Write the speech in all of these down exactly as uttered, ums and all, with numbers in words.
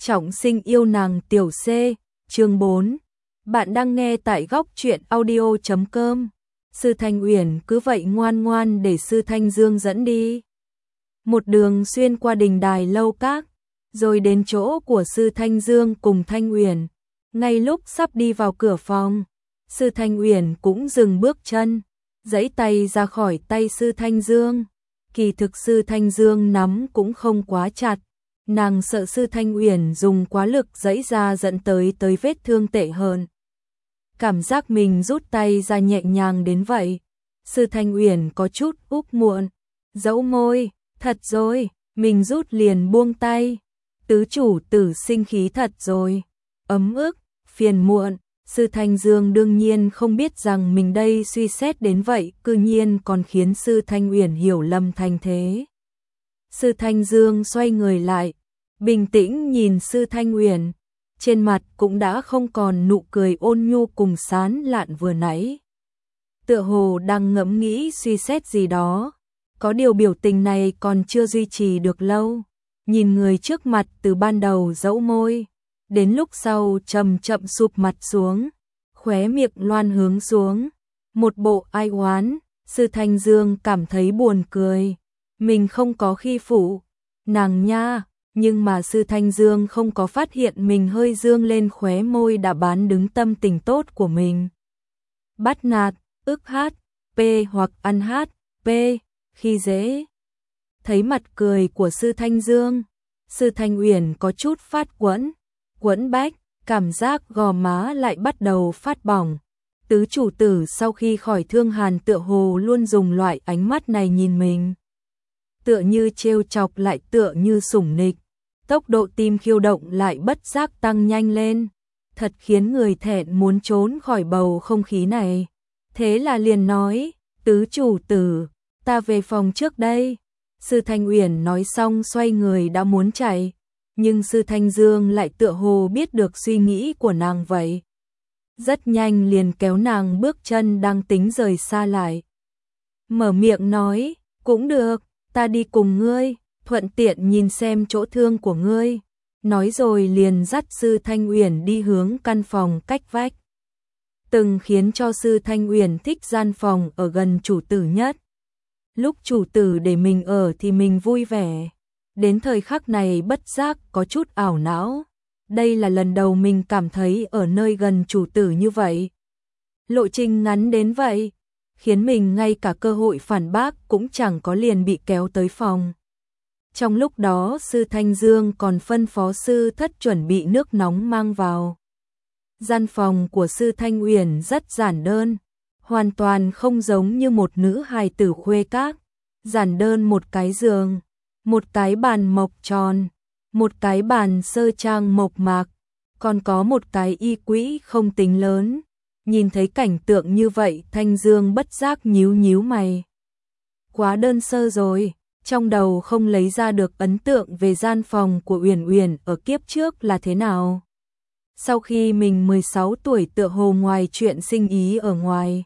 Trọng sinh yêu nàng tiểu C, chương bốn. Bạn đang nghe tại góc truyện audio chấm com. Sư Thanh Uyển cứ vậy ngoan ngoan để Sư Thanh Dương dẫn đi. Một đường xuyên qua đình đài lâu các, rồi đến chỗ của Sư Thanh Dương cùng Thanh Uyển. Ngay lúc sắp đi vào cửa phòng, Sư Thanh Uyển cũng dừng bước chân, giãy tay ra khỏi tay Sư Thanh Dương. Kỳ thực Sư Thanh Dương nắm cũng không quá chặt, nàng sợ Sư Thanh Uyển dùng quá lực giãy ra dẫn tới tới vết thương tệ hơn. Cảm giác mình rút tay ra nhẹ nhàng đến vậy, Sư Thanh Uyển có chút úp muộn, dẫu môi, thật rồi, mình rút liền buông tay. Tứ chủ tử sinh khí thật rồi, ấm ức, phiền muộn. Sư Thanh Dương đương nhiên không biết rằng mình đây suy xét đến vậy, cư nhiên còn khiến Sư Thanh Uyển hiểu lầm thành thế. Sư Thanh Dương xoay người lại, bình tĩnh nhìn Sư Thanh Uyển, trên mặt cũng đã không còn nụ cười ôn nhu cùng sán lạn vừa nãy. Tựa hồ đang ngẫm nghĩ suy xét gì đó, có điều biểu tình này còn chưa duy trì được lâu. Nhìn người trước mặt từ ban đầu dẫu môi, đến lúc sau chậm chậm sụp mặt xuống, khóe miệng loan hướng xuống, một bộ ai oán. Sư Thanh Dương cảm thấy buồn cười, mình không có khi phụ nàng nha, nhưng mà Sư Thanh Dương không có phát hiện mình hơi dương lên khóe môi đã bán đứng tâm tình tốt của mình. Bắt nạt, ức hát, p hoặc ăn hát, p, khi dễ. Thấy mặt cười của Sư Thanh Dương, Sư Thanh Uyển có chút phát quẫn, quẫn bách, cảm giác gò má lại bắt đầu phát bỏng. Tứ chủ tử sau khi khỏi thương hàn tựa hồ luôn dùng loại ánh mắt này nhìn mình. Tựa như trêu chọc lại tựa như sủng nịch, tốc độ tim khiêu động lại bất giác tăng nhanh lên, thật khiến người thẹn muốn trốn khỏi bầu không khí này. Thế là liền nói, tứ chủ tử, ta về phòng trước đây. Sư Thanh Uyển nói xong xoay người đã muốn chạy, nhưng Sư Thanh Dương lại tựa hồ biết được suy nghĩ của nàng vậy. Rất nhanh liền kéo nàng bước chân đang tính rời xa lại. Mở miệng nói, cũng được, ta đi cùng ngươi, thuận tiện nhìn xem chỗ thương của ngươi. Nói rồi liền dắt Sư Thanh Uyển đi hướng căn phòng cách vách. Từng khiến cho Sư Thanh Uyển thích gian phòng ở gần chủ tử nhất. Lúc chủ tử để mình ở thì mình vui vẻ. Đến thời khắc này bất giác có chút ảo não. Đây là lần đầu mình cảm thấy ở nơi gần chủ tử như vậy. Lộ trình ngắn đến vậy, khiến mình ngay cả cơ hội phản bác cũng chẳng có, liền bị kéo tới phòng. Trong lúc đó Sư Thanh Dương còn phân phó Sư Thất chuẩn bị nước nóng mang vào. Gian phòng của Sư Thanh Uyển rất giản đơn, hoàn toàn không giống như một nữ hài tử khuê các. Giản đơn một cái giường, một cái bàn mộc tròn, một cái bàn sơ trang mộc mạc, còn có một cái y quỹ không tính lớn. Nhìn thấy cảnh tượng như vậy Thanh Dương bất giác nhíu nhíu mày. Quá đơn sơ rồi, trong đầu không lấy ra được ấn tượng về gian phòng của Uyển Uyển ở kiếp trước là thế nào. Sau khi mình mười sáu tuổi tựa hồ ngoài chuyện sinh ý ở ngoài,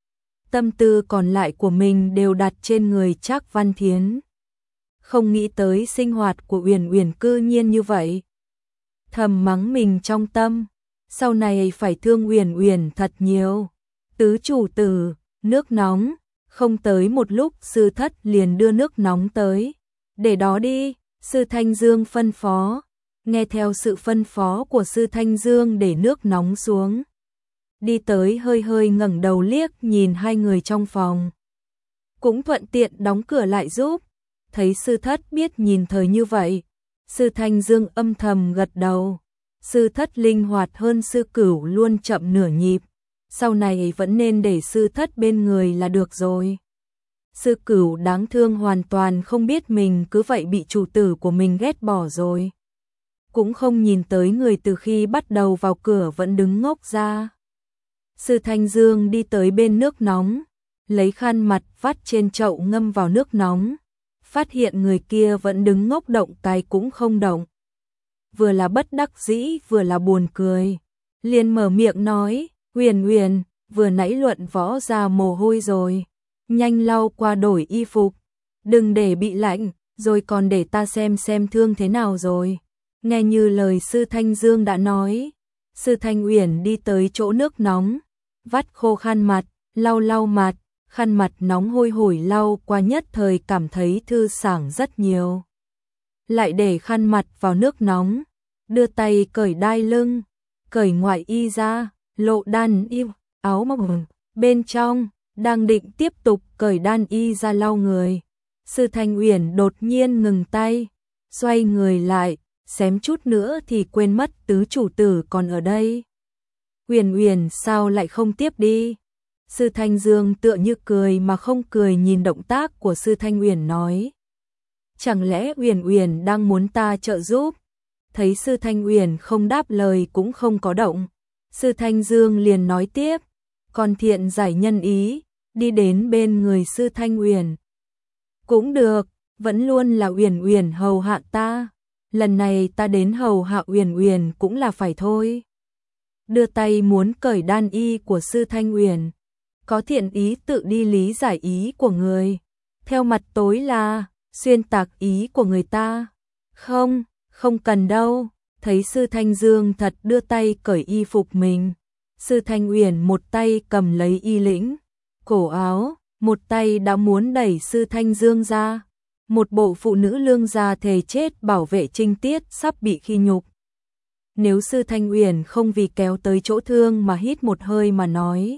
tâm tư còn lại của mình đều đặt trên người Trác Văn Thiến. Không nghĩ tới sinh hoạt của Uyển Uyển cư nhiên như vậy. Thầm mắng mình trong tâm, sau này phải thương Uyển Uyển thật nhiều. Tứ chủ tử, nước nóng. Không tới một lúc Sư Thất liền đưa nước nóng tới. Để đó đi, Sư Thanh Dương phân phó. Nghe theo sự phân phó của Sư Thanh Dương để nước nóng xuống. Đi tới hơi hơi ngẩng đầu liếc nhìn hai người trong phòng. Cũng thuận tiện đóng cửa lại giúp. Thấy Sư Thất biết nhìn thời như vậy, Sư Thanh Dương âm thầm gật đầu. Sư Thất linh hoạt hơn Sư Cửu luôn chậm nửa nhịp. Sau này vẫn nên để Sư Thất bên người là được rồi. Sư Cửu đáng thương hoàn toàn không biết mình cứ vậy bị chủ tử của mình ghét bỏ rồi. Cũng không nhìn tới người từ khi bắt đầu vào cửa vẫn đứng ngốc ra. Sư Thanh Dương đi tới bên nước nóng, lấy khăn mặt vắt trên chậu ngâm vào nước nóng. Phát hiện người kia vẫn đứng ngốc, động tay cũng không động. Vừa là bất đắc dĩ vừa là buồn cười. Liền mở miệng nói, Uyển Uyển, vừa nãy luận võ ra mồ hôi rồi. Nhanh lau qua đổi y phục. Đừng để bị lạnh, rồi còn để ta xem xem thương thế nào rồi. Nghe như lời Sư Thanh Dương đã nói, Sư Thanh Uyển đi tới chỗ nước nóng, vắt khô khăn mặt, lau lau mặt, khăn mặt nóng hôi hổi lau qua nhất thời cảm thấy thư sảng rất nhiều. Lại để khăn mặt vào nước nóng, đưa tay cởi đai lưng, cởi ngoại y ra, lộ đan y, áo mặc bên trong, đang định tiếp tục cởi đan y ra lau người. Sư Thanh Uyển đột nhiên ngừng tay, xoay người lại, xém chút nữa thì quên mất tứ chủ tử còn ở đây. Uyển Uyển sao lại không tiếp đi? Sư Thanh Dương tựa như cười mà không cười nhìn động tác của Sư Thanh Uyển nói. Chẳng lẽ Uyển Uyển đang muốn ta trợ giúp? Thấy Sư Thanh Uyển không đáp lời cũng không có động, Sư Thanh Dương liền nói tiếp, còn thiện giải nhân ý, đi đến bên người Sư Thanh Uyển. Cũng được, vẫn luôn là Uyển Uyển hầu hạ ta, lần này ta đến hầu hạ Uyển Uyển cũng là phải thôi. Đưa tay muốn cởi đan y của Sư Thanh Uyển, có thiện ý tự đi lý giải ý của người, theo mặt tối là xuyên tạc ý của người ta. Không, không cần đâu. Thấy Sư Thanh Dương thật đưa tay cởi y phục mình, Sư Thanh Uyển một tay cầm lấy y lĩnh, cổ áo, một tay đã muốn đẩy Sư Thanh Dương ra. Một bộ phụ nữ lương gia thề chết bảo vệ trinh tiết sắp bị khi nhục. Nếu Sư Thanh Uyển không vì kéo tới chỗ thương mà hít một hơi mà nói,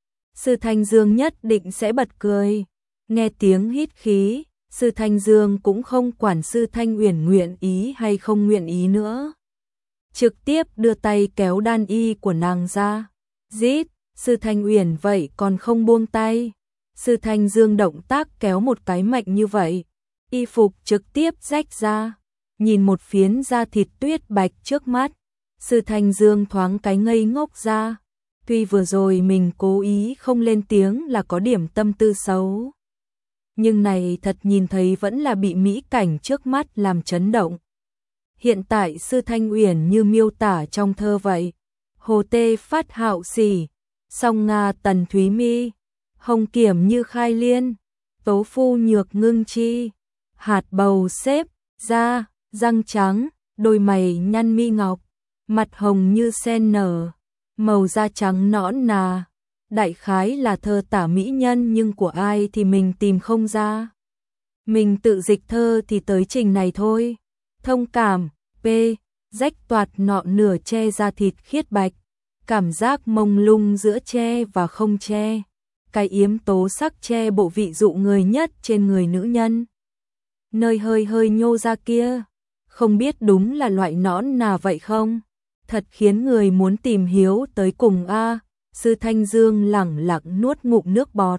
Sư Thanh Dương nhất định sẽ bật cười. Nghe tiếng hít khí, Sư Thanh Dương cũng không quản Sư Thanh Uyển nguyện ý hay không nguyện ý nữa, trực tiếp đưa tay kéo đan y của nàng ra. Rít, Sư Thanh Uyển vậy còn không buông tay. Sư Thanh Dương động tác kéo một cái mạnh như vậy, y phục trực tiếp rách ra. Nhìn một phiến da thịt tuyết bạch trước mắt, Sư Thanh Dương thoáng cái ngây ngốc ra. Tuy vừa rồi mình cố ý không lên tiếng là có điểm tâm tư xấu, nhưng này thật nhìn thấy vẫn là bị mỹ cảnh trước mắt làm chấn động. Hiện tại Sư Thanh Uyển như miêu tả trong thơ vậy, hồ tê phát hạo sỉ, song nga tần thúy mi, hồng kiểm như khai liên, tố phu nhược ngưng chi, hạt bầu xếp da, răng trắng, đôi mày nhăn mi ngọc, mặt hồng như sen nở, màu da trắng nõn nà. Đại khái là thơ tả mỹ nhân nhưng của ai thì mình tìm không ra. Mình tự dịch thơ thì tới trình này thôi. Thông cảm, p, rách toạt nọ nửa che da thịt khiết bạch, cảm giác mông lung giữa che và không che, cái yếm tố sắc che bộ vị dụ người nhất trên người nữ nhân. Nơi hơi hơi nhô ra kia, không biết đúng là loại nõn nà vậy không? Thật khiến người muốn tìm hiếu tới cùng a. Sư Thanh Dương lẳng lặng nuốt ngụm nước bọt.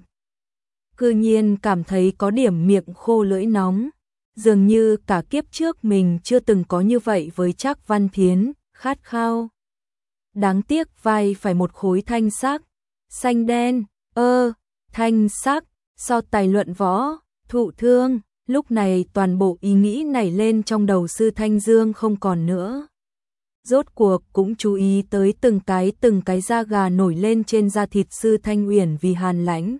Cư nhiên cảm thấy có điểm miệng khô lưỡi nóng. Dường như cả kiếp trước mình chưa từng có như vậy với Trác Văn Thiến, khát khao. Đáng tiếc vai phải một khối thanh sắc, xanh đen, ơ, thanh sắc, so tài luận võ, thụ thương. Lúc này toàn bộ ý nghĩ nảy lên trong đầu Sư Thanh Dương không còn nữa. Rốt cuộc cũng chú ý tới từng cái từng cái da gà nổi lên trên da thịt Sư Thanh Uyển vì hàn lãnh.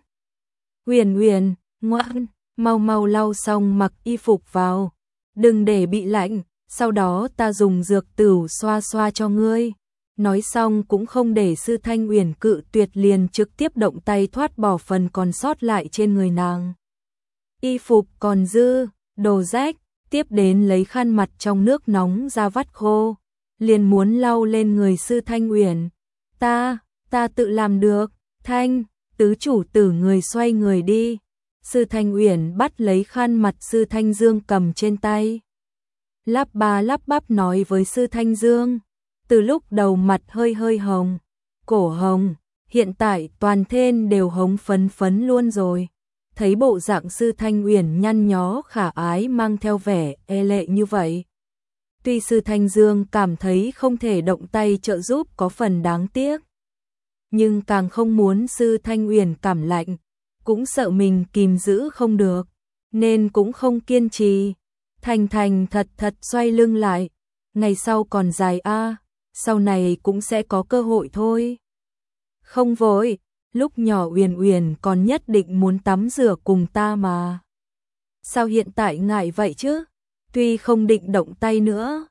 Uyển Uyển, ngoan, mau mau lau xong mặc y phục vào, đừng để bị lạnh, sau đó ta dùng dược tửu xoa xoa cho ngươi. Nói xong cũng không để Sư Thanh Uyển cự tuyệt, liền trực tiếp động tay thoát bỏ phần còn sót lại trên người nàng. Y phục còn dư, đồ rách, tiếp đến lấy khăn mặt trong nước nóng ra vắt khô, liền muốn lau lên người Sư Thanh Uyển. Ta, ta tự làm được. Thanh, tứ chủ tử người xoay người đi. Sư Thanh Uyển bắt lấy khăn mặt Sư Thanh Dương cầm trên tay, lắp ba lắp bắp nói với Sư Thanh Dương. Từ lúc đầu mặt hơi hơi hồng, cổ hồng, hiện tại toàn thân đều hồng phấn phấn luôn rồi. Thấy bộ dạng Sư Thanh Uyển nhăn nhó khả ái mang theo vẻ e lệ như vậy, tuy Sư Thanh Dương cảm thấy không thể động tay trợ giúp có phần đáng tiếc, nhưng càng không muốn Sư Thanh Uyển cảm lạnh, cũng sợ mình kìm giữ không được, nên cũng không kiên trì. Thành thành thật thật xoay lưng lại, ngày sau còn dài a, sau này cũng sẽ có cơ hội thôi. Không vội, lúc nhỏ Uyển Uyển còn nhất định muốn tắm rửa cùng ta mà. Sao hiện tại ngại vậy chứ? Tuy không định động tay nữa,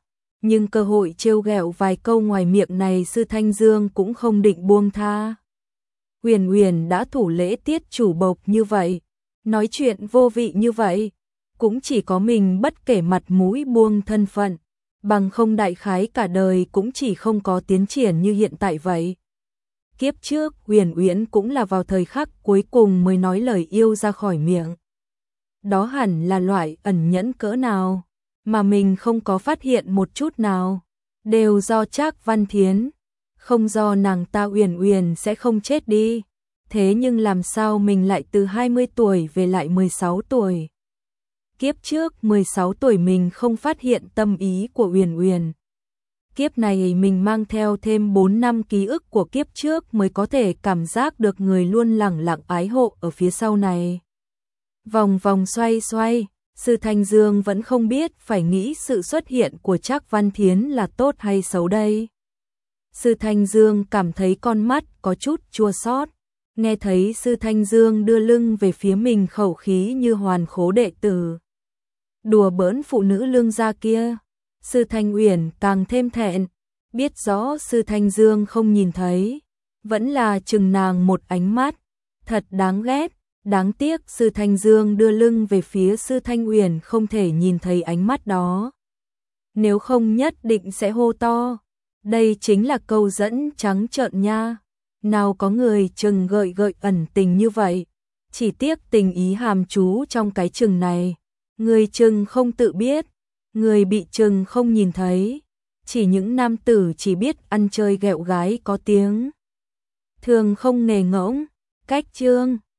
Nhưng cơ hội trêu ghẹo vài câu ngoài miệng này Sư Thanh Dương cũng không định buông tha. Uyển Uyển đã thủ lễ tiết chủ bộc như vậy, nói chuyện vô vị như vậy, cũng chỉ có mình bất kể mặt mũi buông thân phận, bằng không đại khái cả đời cũng chỉ không có tiến triển như hiện tại vậy. Kiếp trước Uyển Uyển cũng là vào thời khắc cuối cùng mới nói lời yêu ra khỏi miệng. Đó hẳn là loại ẩn nhẫn cỡ nào mà mình không có phát hiện một chút nào, đều do Trác Văn Thiến, không do nàng ta Uyển Uyển sẽ không chết đi. Thế nhưng làm sao mình lại từ hai mươi tuổi về lại mười sáu tuổi? Kiếp trước mười sáu tuổi mình không phát hiện tâm ý của Uyển Uyển. Kiếp này mình mang theo thêm bốn năm ký ức của kiếp trước mới có thể cảm giác được người luôn lẳng lặng ái hộ ở phía sau này. Vòng vòng xoay xoay, Sư Thanh Dương vẫn không biết phải nghĩ sự xuất hiện của Trác Văn Thiến là tốt hay xấu đây. Sư Thanh Dương cảm thấy con mắt có chút chua xót, nghe thấy Sư Thanh Dương đưa lưng về phía mình khẩu khí như hoàn khố đệ tử. Đùa bỡn phụ nữ lương gia kia, Sư Thanh Uyển càng thêm thẹn, biết rõ Sư Thanh Dương không nhìn thấy, vẫn là chừng nàng một ánh mắt, thật đáng ghét. Đáng tiếc Sư Thanh Dương đưa lưng về phía Sư Thanh Uyển không thể nhìn thấy ánh mắt đó. Nếu không nhất định sẽ hô to. Đây chính là câu dẫn trắng trợn nha. Nào có người chừng gợi gợi ẩn tình như vậy. Chỉ tiếc tình ý hàm trú trong cái chừng này. Người chừng không tự biết. Người bị chừng không nhìn thấy. Chỉ những nam tử chỉ biết ăn chơi ghẹo gái có tiếng. Thường không nề ngỗng. Cách chương